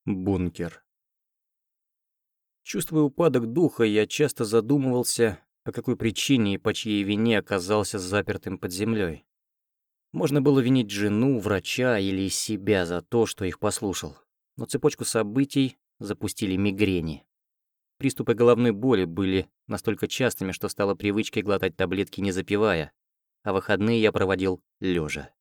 Бункер. Чувствуя упадок духа, я часто задумывался, по какой причине и по чьей вине оказался запертым под землей. Можно было винить жену, врача или себя за то, что их послушал. Но цепочку событий запустили мигрени. Приступы головной боли были настолько частыми, что стало привычкой глотать таблетки не запивая, а выходные я проводил лежа.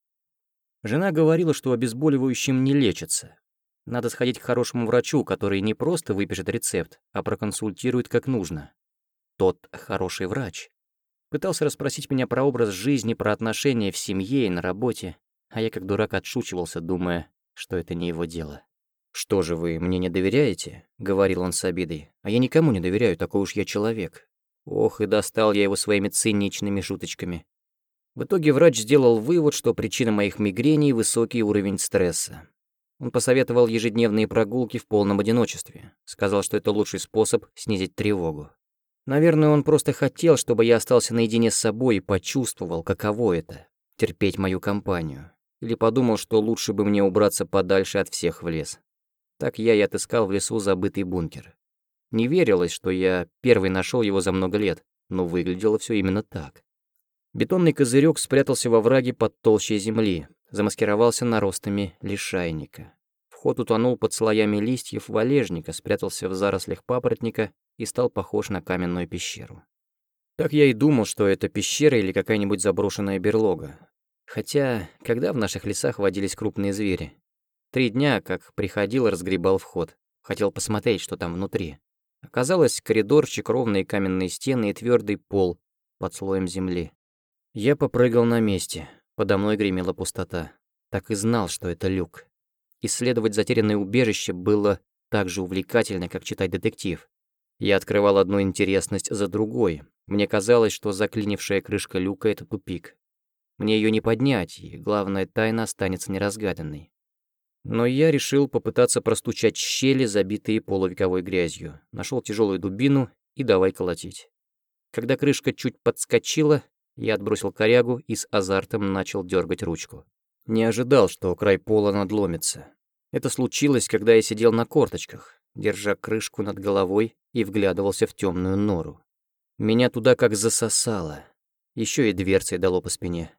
Жена говорила, что обезболивающим не лечится. Надо сходить к хорошему врачу, который не просто выпишет рецепт, а проконсультирует как нужно. Тот хороший врач пытался расспросить меня про образ жизни, про отношения в семье и на работе, а я как дурак отшучивался, думая, что это не его дело. «Что же вы мне не доверяете?» — говорил он с обидой. «А я никому не доверяю, такой уж я человек». Ох, и достал я его своими циничными шуточками. В итоге врач сделал вывод, что причина моих мигрений — высокий уровень стресса. Он посоветовал ежедневные прогулки в полном одиночестве. Сказал, что это лучший способ снизить тревогу. Наверное, он просто хотел, чтобы я остался наедине с собой и почувствовал, каково это — терпеть мою компанию. Или подумал, что лучше бы мне убраться подальше от всех в лес. Так я и отыскал в лесу забытый бункер. Не верилось, что я первый нашел его за много лет, но выглядело все именно так. Бетонный козырек спрятался во враге под толщей земли, замаскировался наростами лишайника. Вход утонул под слоями листьев валежника, спрятался в зарослях папоротника и стал похож на каменную пещеру. Так я и думал, что это пещера или какая-нибудь заброшенная берлога. Хотя, когда в наших лесах водились крупные звери? 3 дня, как приходил и разгребал вход. Хотел посмотреть, что там внутри. Оказалось, коридорчик, ровные каменные стены и твердый пол под слоем земли. Я попрыгал на месте. Подо мной гремела пустота. Так и знал, что это люк. Исследовать затерянное убежище было так же увлекательно, как читать детектив. Я открывал одну интересность за другой. Мне казалось, что заклинившая крышка люка — это тупик. Мне ее не поднять, и главная тайна останется неразгаданной. Но я решил попытаться простучать щели, забитые полувековой грязью. Нашел тяжелую дубину и давай колотить. Когда крышка чуть подскочила, я отбросил корягу и с азартом начал дергать ручку. Не ожидал, что край пола надломится. Это случилось, когда я сидел на корточках, держа крышку над головой и вглядывался в темную нору. Меня туда как засосало. Еще и дверцей дало по спине.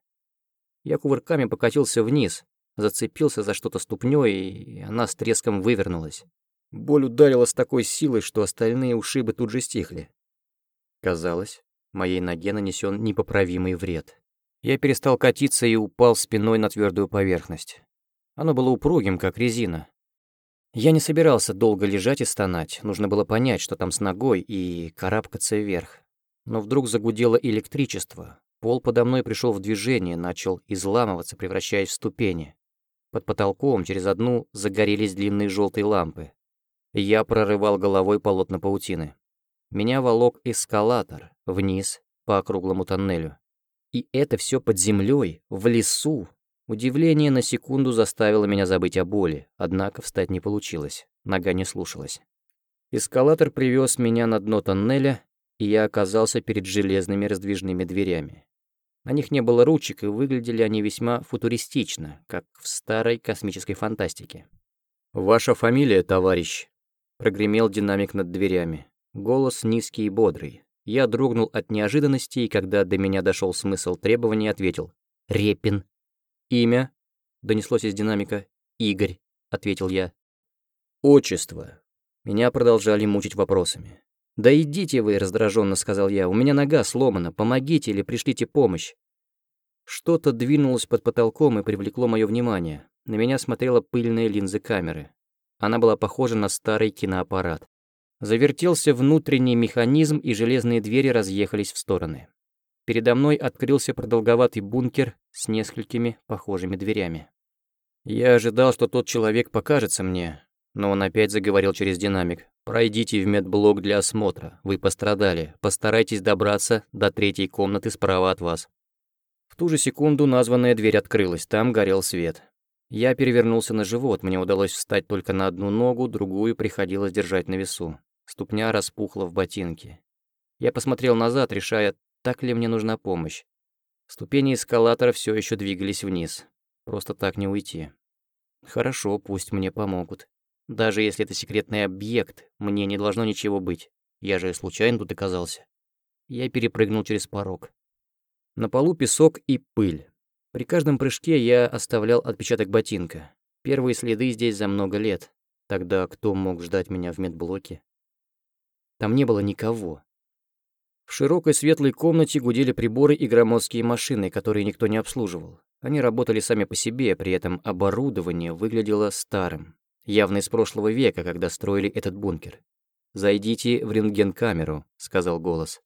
Я кувырками покатился вниз, зацепился за что-то ступнёй, и она с треском вывернулась. Боль ударила с такой силой, что остальные ушибы тут же стихли. Казалось, моей ноге нанесен непоправимый вред. Я перестал катиться и упал спиной на твердую поверхность. Оно было упругим, как резина. Я не собирался долго лежать и стонать, нужно было понять, что там с ногой, и карабкаться вверх. Но вдруг загудело электричество. Пол подо мной пришел в движение, начал изламываться, превращаясь в ступени. Под потолком через одну загорелись длинные желтые лампы. Я прорывал головой полотна паутины. Меня волок эскалатор вниз по округлому тоннелю. И это все под землей, в лесу. Удивление на секунду заставило меня забыть о боли, однако встать не получилось, нога не слушалась. Эскалатор привез меня на дно тоннеля, и я оказался перед железными раздвижными дверями. На них не было ручек, и выглядели они весьма футуристично, как в старой космической фантастике. «Ваша фамилия, товарищ?» — прогремел динамик над дверями. Голос низкий и бодрый. Я дрогнул от неожиданности, и когда до меня дошел смысл требований, ответил: «Репин». «Имя?» — донеслось из динамика. «Игорь», — ответил я. «Отчество». Меня продолжали мучить вопросами. «Да идите вы», — раздраженно сказал я, — «у меня нога сломана, помогите или пришлите помощь». Что-то двинулось под потолком и привлекло мое внимание. На меня смотрела пыльная линза камеры. Она была похожа на старый киноаппарат. Завертелся внутренний механизм, и железные двери разъехались в стороны. Передо мной открылся продолговатый бункер с несколькими похожими дверями. Я ожидал, что тот человек покажется мне, но он опять заговорил через динамик. «Пройдите в медблок для осмотра. Вы пострадали. Постарайтесь добраться до 3-й комнаты справа от вас». В ту же секунду названная дверь открылась, там горел свет. Я перевернулся на живот, мне удалось встать только на одну ногу, другую приходилось держать на весу. Ступня распухла в ботинке. Я посмотрел назад, решая, так ли мне нужна помощь. Ступени эскалатора все еще двигались вниз. Просто так не уйти. Хорошо, пусть мне помогут. Даже если это секретный объект, мне не должно ничего быть. Я же случайно тут оказался. Я перепрыгнул через порог. На полу песок и пыль. При каждом прыжке я оставлял отпечаток ботинка. Первые следы здесь за много лет. Тогда кто мог ждать меня в медблоке? Там не было никого. В широкой светлой комнате гудели приборы и громоздкие машины, которые никто не обслуживал. Они работали сами по себе, при этом оборудование выглядело старым, явно из прошлого века, когда строили этот бункер. «Зайдите в рентген-камеру», — сказал голос.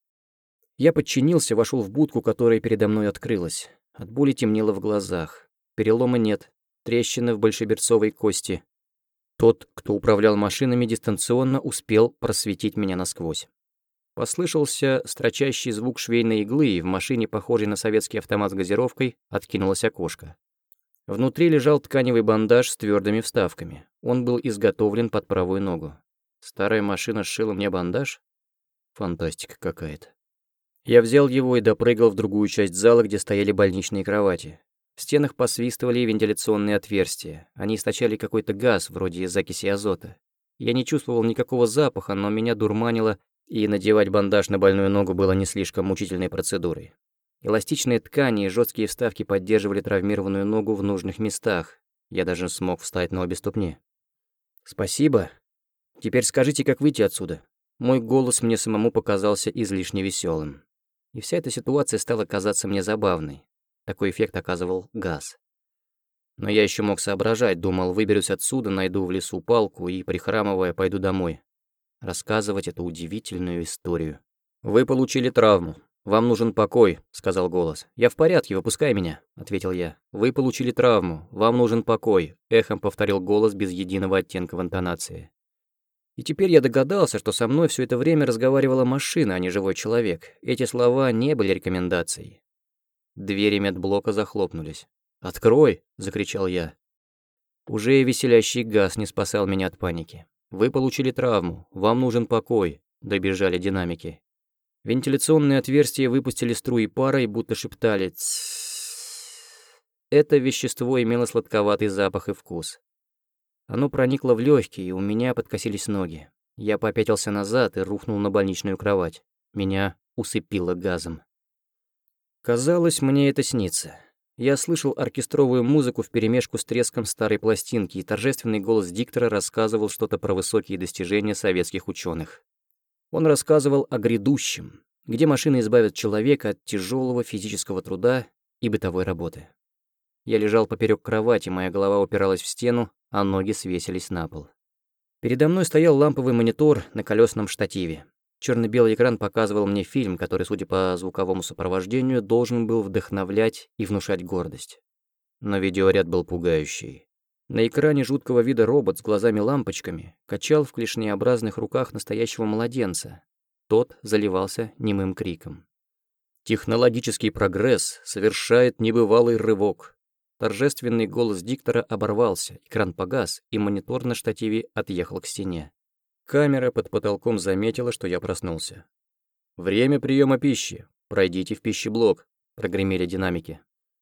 Я подчинился, вошел в будку, которая передо мной открылась. От боли темнело в глазах. Перелома нет, трещины в большеберцовой кости. Тот, кто управлял машинами, дистанционно успел просветить меня насквозь. Послышался строчащий звук швейной иглы, и в машине, похожей на советский автомат с газировкой, откинулось окошко. Внутри лежал тканевый бандаж с твердыми вставками. Он был изготовлен под правую ногу. Старая машина сшила мне бандаж? Фантастика какая-то. Я взял его и допрыгал в другую часть зала, где стояли больничные кровати. В стенах посвистывали вентиляционные отверстия. Они источали какой-то газ, вроде закиси азота. Я не чувствовал никакого запаха, но меня дурманило, и надевать бандаж на больную ногу было не слишком мучительной процедурой. Эластичные ткани и жесткие вставки поддерживали травмированную ногу в нужных местах. Я даже смог встать на обе ступни. «Спасибо. Теперь скажите, как выйти отсюда?» Мой голос мне самому показался излишне веселым. И вся эта ситуация стала казаться мне забавной. Такой эффект оказывал газ. Но я еще мог соображать, думал, выберусь отсюда, найду в лесу палку и, прихрамывая, пойду домой. Рассказывать эту удивительную историю. «Вы получили травму. Вам нужен покой», — сказал голос. «Я в порядке, выпускай меня», — ответил я. «Вы получили травму. Вам нужен покой», — эхом повторил голос без единого оттенка в интонации. И теперь я догадался, что со мной все это время разговаривала машина, а не живой человек. Эти слова не были рекомендацией. Двери медблока захлопнулись. «Открой!» — закричал я. Уже веселящий газ не спасал меня от паники. «Вы получили травму. Вам нужен покой», — добежали динамики. Вентиляционные отверстия выпустили струи пара и будто шептали «Тссс». Это вещество имело сладковатый запах и вкус. Оно проникло в легкие, и у меня подкосились ноги. Я попятился назад и рухнул на больничную кровать. Меня усыпило газом. Казалось, мне это снится. Я слышал оркестровую музыку вперемешку с треском старой пластинки, и торжественный голос диктора рассказывал что-то про высокие достижения советских ученых. Он рассказывал о грядущем, где машины избавят человека от тяжелого физического труда и бытовой работы. Я лежал поперек кровати, моя голова упиралась в стену, а ноги свесились на пол. Передо мной стоял ламповый монитор на колесном штативе. Черно-белый экран показывал мне фильм, который, судя по звуковому сопровождению, должен был вдохновлять и внушать гордость. Но видеоряд был пугающий. На экране жуткого вида робот с глазами-лампочками качал в клешнеобразных руках настоящего младенца. Тот заливался немым криком. «Технологический прогресс совершает небывалый рывок». Торжественный голос диктора оборвался, экран погас, и монитор на штативе отъехал к стене. Камера под потолком заметила, что я проснулся. «Время приема пищи. Пройдите в пищеблок», — прогремели динамики.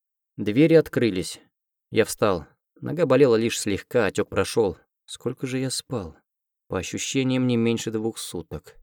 Двери открылись. Я встал. Нога болела лишь слегка, отек прошел. Сколько же я спал? По ощущениям, не меньше 2 суток.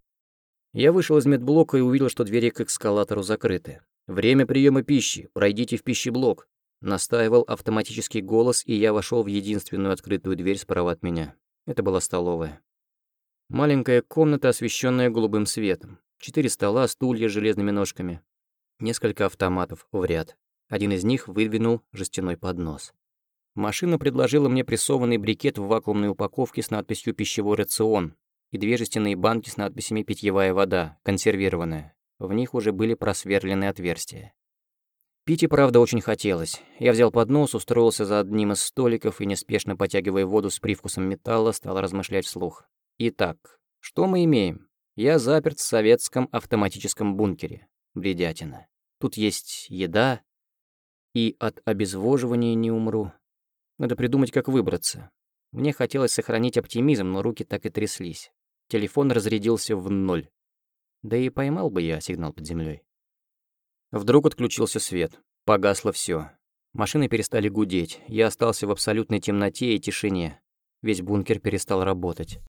Я вышел из медблока и увидел, что двери к эскалатору закрыты. «Время приема пищи. Пройдите в пищеблок», — настаивал автоматический голос, и я вошел в единственную открытую дверь справа от меня. Это была столовая. Маленькая комната, освещенная голубым светом. 4 стола, стулья с железными ножками. Несколько автоматов в ряд. Один из них выдвинул жестяной поднос. Машина предложила мне прессованный брикет в вакуумной упаковке с надписью «Пищевой рацион» и 2 жестяные банки с надписями «Питьевая вода», консервированная. В них уже были просверлены отверстия. Пить и правда очень хотелось. Я взял поднос, устроился за одним из столиков и, неспешно потягивая воду с привкусом металла, стал размышлять вслух. Итак, что мы имеем? Я заперт в советском автоматическом бункере. Бредятина. Тут есть еда, и от обезвоживания не умру. Надо придумать, как выбраться. Мне хотелось сохранить оптимизм, но руки так и тряслись. Телефон разрядился в 0. Да и поймал бы я сигнал под землей. Вдруг отключился свет. Погасло все. Машины перестали гудеть. Я остался в абсолютной темноте и тишине. Весь бункер перестал работать.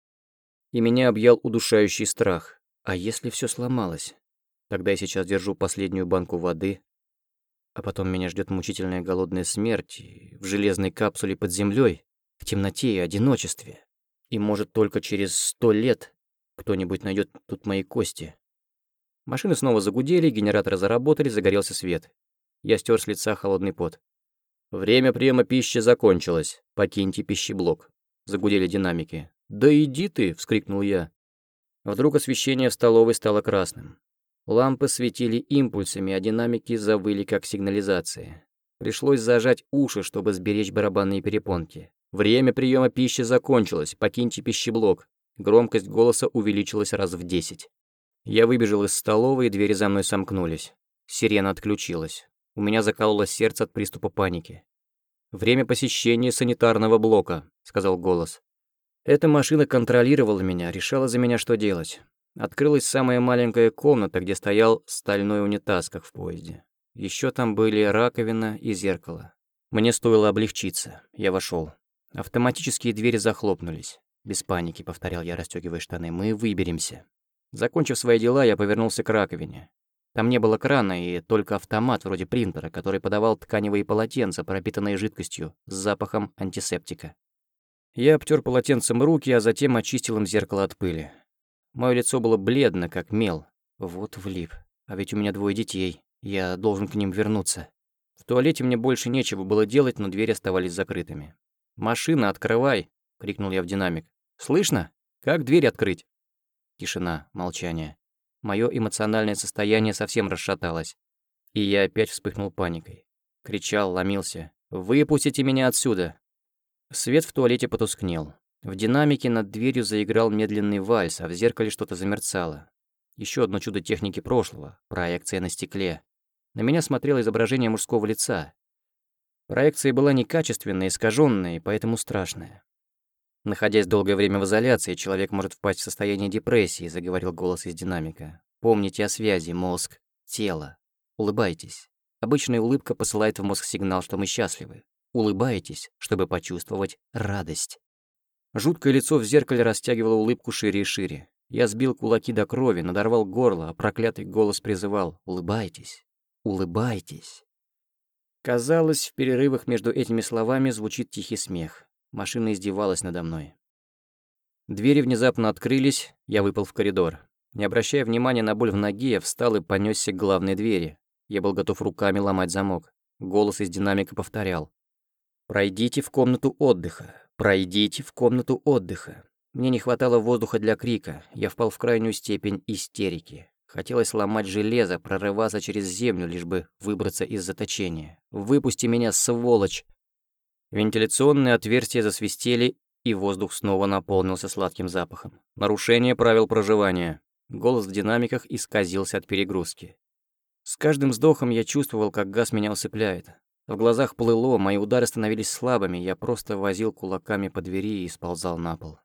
И меня объял удушающий страх. А если все сломалось? Тогда я сейчас держу последнюю банку воды, а потом меня ждет мучительная голодная смерть в железной капсуле под землей, в темноте и одиночестве. И может только через 100 лет кто-нибудь найдет тут мои кости. Машины снова загудели, генераторы заработали, загорелся свет. Я стер с лица холодный пот. «Время приема пищи закончилось. Покиньте пищеблок». Загудели динамики. «Да иди ты!» — вскрикнул я. Вдруг освещение в столовой стало красным. Лампы светили импульсами, а динамики завыли как сигнализация. Пришлось зажать уши, чтобы сберечь барабанные перепонки. «Время приема пищи закончилось. Покиньте пищеблок». Громкость голоса увеличилась раз в 10. Я выбежал из столовой, и двери за мной сомкнулись. Сирена отключилась. У меня закололось сердце от приступа паники. «Время посещения санитарного блока», — сказал голос. Эта машина контролировала меня, решала за меня, что делать. Открылась самая маленькая комната, где стоял стальной унитаз, как в поезде. Еще там были раковина и зеркало. Мне стоило облегчиться. Я вошел. Автоматические двери захлопнулись. «Без паники», — повторял я, расстёгивая штаны. «Мы выберемся». Закончив свои дела, я повернулся к раковине. Там не было крана и только автомат вроде принтера, который подавал тканевые полотенца, пропитанные жидкостью, с запахом антисептика. Я обтер полотенцем руки, а затем очистил им зеркало от пыли. Мое лицо было бледно, как мел. Вот влип. А ведь у меня 2 детей. Я должен к ним вернуться. В туалете мне больше нечего было делать, но двери оставались закрытыми. «Машина, открывай!» — крикнул я в динамик. «Слышно? Как дверь открыть?» Тишина, молчание. Моё эмоциональное состояние совсем расшаталось. И я опять вспыхнул паникой. Кричал, ломился. «Выпустите меня отсюда!» Свет в туалете потускнел. В динамике над дверью заиграл медленный вальс, а в зеркале что-то замерцало. Еще одно чудо техники прошлого — проекция на стекле. На меня смотрело изображение мужского лица. Проекция была некачественная, искаженная и поэтому страшная. «Находясь долгое время в изоляции, человек может впасть в состояние депрессии», — заговорил голос из динамика. «Помните о связи мозг, тело. Улыбайтесь. Обычная улыбка посылает в мозг сигнал, что мы счастливы. Улыбайтесь, чтобы почувствовать радость». Жуткое лицо в зеркале растягивало улыбку шире и шире. Я сбил кулаки до крови, надорвал горло, а проклятый голос призывал: «Улыбайтесь, улыбайтесь». Казалось, в перерывах между этими словами звучит тихий смех. Машина издевалась надо мной. Двери внезапно открылись, я выпал в коридор. Не обращая внимания на боль в ноге, я встал и понёсся к главной двери. Я был готов руками ломать замок. Голос из динамика повторял: «Пройдите в комнату отдыха, пройдите в комнату отдыха». Мне не хватало воздуха для крика, я впал в крайнюю степень истерики. Хотелось ломать железо, прорываться через землю, лишь бы выбраться из заточения. «Выпусти меня, сволочь!» Вентиляционные отверстия засвистели, и воздух снова наполнился сладким запахом. Нарушение правил проживания. Голос в динамиках исказился от перегрузки. С каждым вздохом я чувствовал, как газ меня усыпляет. В глазах плыло, мои удары становились слабыми, я просто возил кулаками по двери и сползал на пол.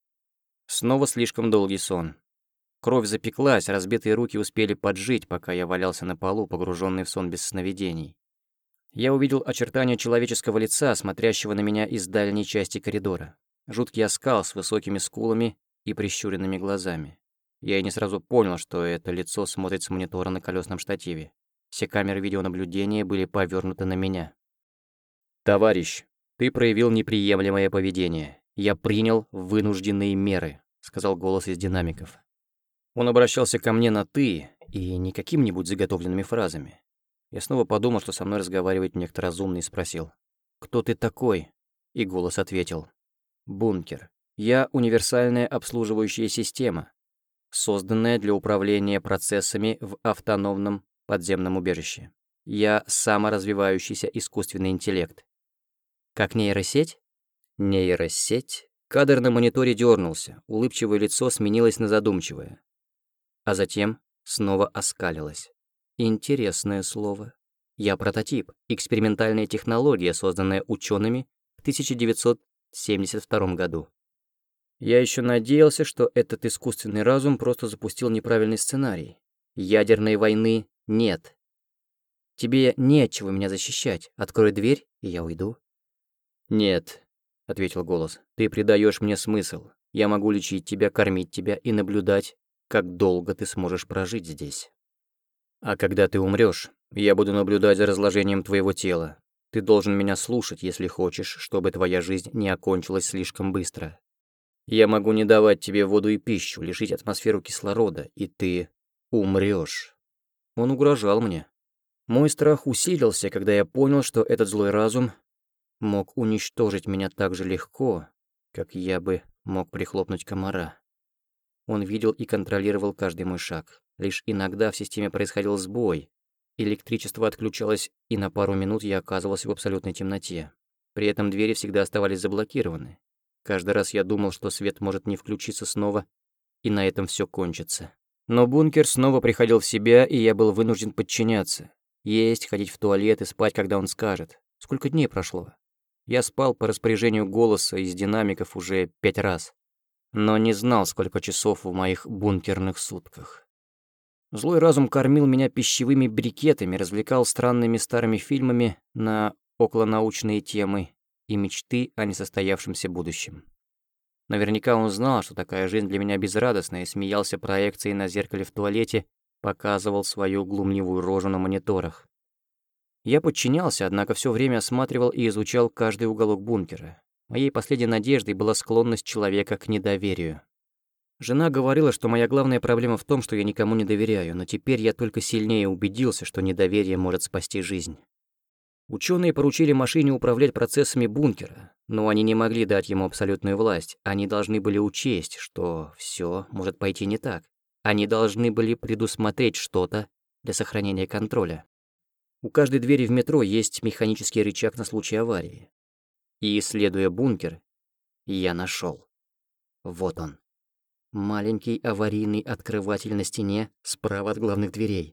Снова слишком долгий сон. Кровь запеклась, разбитые руки успели поджить, пока я валялся на полу, погруженный в сон без сновидений. Я увидел очертания человеческого лица, смотрящего на меня из дальней части коридора. Жуткий оскал с высокими скулами и прищуренными глазами. Я и не сразу понял, что это лицо смотрит с монитора на колесном штативе. Все камеры видеонаблюдения были повёрнуты на меня. «Товарищ, ты проявил неприемлемое поведение. Я принял вынужденные меры», — сказал голос из динамиков. Он обращался ко мне на «ты» и не какими-нибудь заготовленными фразами. Я снова подумал, что со мной разговаривает некто разумный, и спросил: «Кто ты такой?» И голос ответил: «Бункер. Я универсальная обслуживающая система, созданная для управления процессами в автономном подземном убежище. Я саморазвивающийся искусственный интеллект». «Как нейросеть?» «Нейросеть?» Кадр на мониторе дернулся, улыбчивое лицо сменилось на задумчивое. А затем снова оскалилось. Интересное слово. Я прототип, экспериментальная технология, созданная учеными в 1972 году. Я еще надеялся, что этот искусственный разум просто запустил неправильный сценарий. Ядерной войны нет. Тебе не от чего меня защищать. Открой дверь, и я уйду. Нет. ответил голос. «Ты придаешь мне смысл. Я могу лечить тебя, кормить тебя и наблюдать, как долго ты сможешь прожить здесь. А когда ты умрёшь, я буду наблюдать за разложением твоего тела. Ты должен меня слушать, если хочешь, чтобы твоя жизнь не окончилась слишком быстро. Я могу не давать тебе воду и пищу, лишить атмосферу кислорода, и ты умрёшь». Он угрожал мне. Мой страх усилился, когда я понял, что этот злой разум мог уничтожить меня так же легко, как я бы мог прихлопнуть комара. Он видел и контролировал каждый мой шаг. Лишь иногда в системе происходил сбой. Электричество отключалось, и на пару минут я оказывался в абсолютной темноте. При этом двери всегда оставались заблокированы. Каждый раз я думал, что свет может не включиться снова, и на этом все кончится. Но бункер снова приходил в себя, и я был вынужден подчиняться. Есть, ходить в туалет и спать, когда он скажет. Сколько дней прошло? Я спал по распоряжению голоса из динамиков уже 5 раз. Но не знал, сколько часов в моих бункерных сутках. Злой разум кормил меня пищевыми брикетами, развлекал странными старыми фильмами на околонаучные темы и мечты о несостоявшемся будущем. Наверняка он знал, что такая жизнь для меня безрадостная, и смеялся проекцией на зеркале в туалете, показывал свою глумливую рожу на мониторах. Я подчинялся, однако все время осматривал и изучал каждый уголок бункера. Моей последней надеждой была склонность человека к недоверию. Жена говорила, что моя главная проблема в том, что я никому не доверяю, но теперь я только сильнее убедился, что недоверие может спасти жизнь. Ученые поручили машине управлять процессами бункера, но они не могли дать ему абсолютную власть. Они должны были учесть, что все может пойти не так. Они должны были предусмотреть что-то для сохранения контроля. У каждой двери в метро есть механический рычаг на случай аварии. И, исследуя бункер, я нашел. Вот он. Маленький аварийный открыватель на стене справа от главных дверей.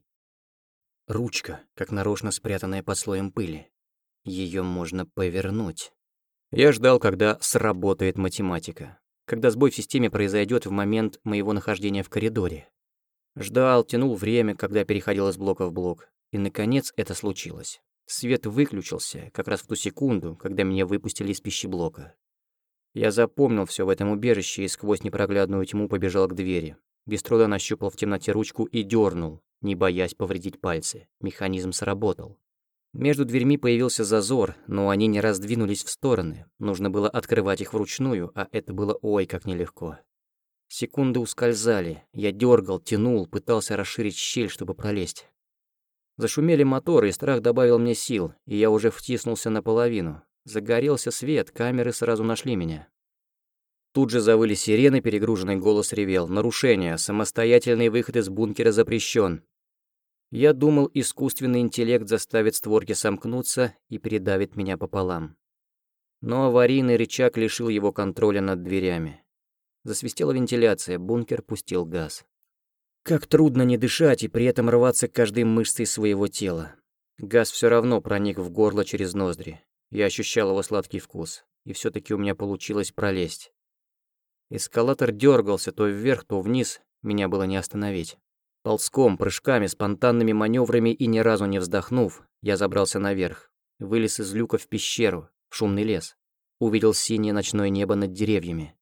Ручка, как нарочно спрятанная под слоем пыли. Ее можно повернуть. Я ждал, когда сработает математика. Когда сбой в системе произойдет в момент моего нахождения в коридоре. Ждал, тянул время, когда переходил из блока в блок. И, наконец, это случилось. Свет выключился как раз в ту секунду, когда меня выпустили из пищеблока. Я запомнил все в этом убежище и сквозь непроглядную тьму побежал к двери. Без труда нащупал в темноте ручку и дернул, не боясь повредить пальцы. Механизм сработал. Между дверьми появился зазор, но они не раздвинулись в стороны. Нужно было открывать их вручную, а это было ой как нелегко. Секунды ускользали. Я дергал, тянул, пытался расширить щель, чтобы пролезть. Зашумели моторы, и страх добавил мне сил, и я уже втиснулся наполовину. Загорелся свет, камеры сразу нашли меня. Тут же завыли сирены, перегруженный голос ревел. Нарушение, самостоятельный выход из бункера запрещен. Я думал, искусственный интеллект заставит створки сомкнуться и передавит меня пополам. Но аварийный рычаг лишил его контроля над дверями. Засвистела вентиляция, бункер пустил газ. Как трудно не дышать и при этом рваться каждой мышцей своего тела. Газ все равно проник в горло через ноздри. Я ощущал его сладкий вкус, и все таки у меня получилось пролезть. Эскалатор дергался то вверх, то вниз, меня было не остановить. Ползком, прыжками, спонтанными маневрами и ни разу не вздохнув, я забрался наверх, вылез из люка в пещеру, в шумный лес. Увидел синее ночное небо над деревьями.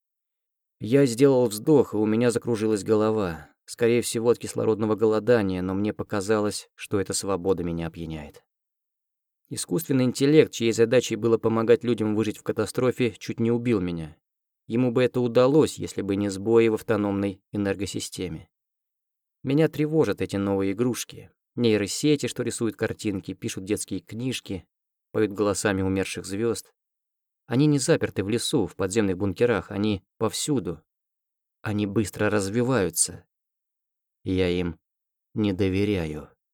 Я сделал вздох, и у меня закружилась голова. Скорее всего, от кислородного голодания, но мне показалось, что эта свобода меня опьяняет. Искусственный интеллект, чьей задачей было помогать людям выжить в катастрофе, чуть не убил меня. Ему бы это удалось, если бы не сбои в автономной энергосистеме. Меня тревожат эти новые игрушки. Нейросети, что рисуют картинки, пишут детские книжки, поют голосами умерших звезд. Они не заперты в лесу, в подземных бункерах, они повсюду. Они быстро развиваются. Я им не доверяю.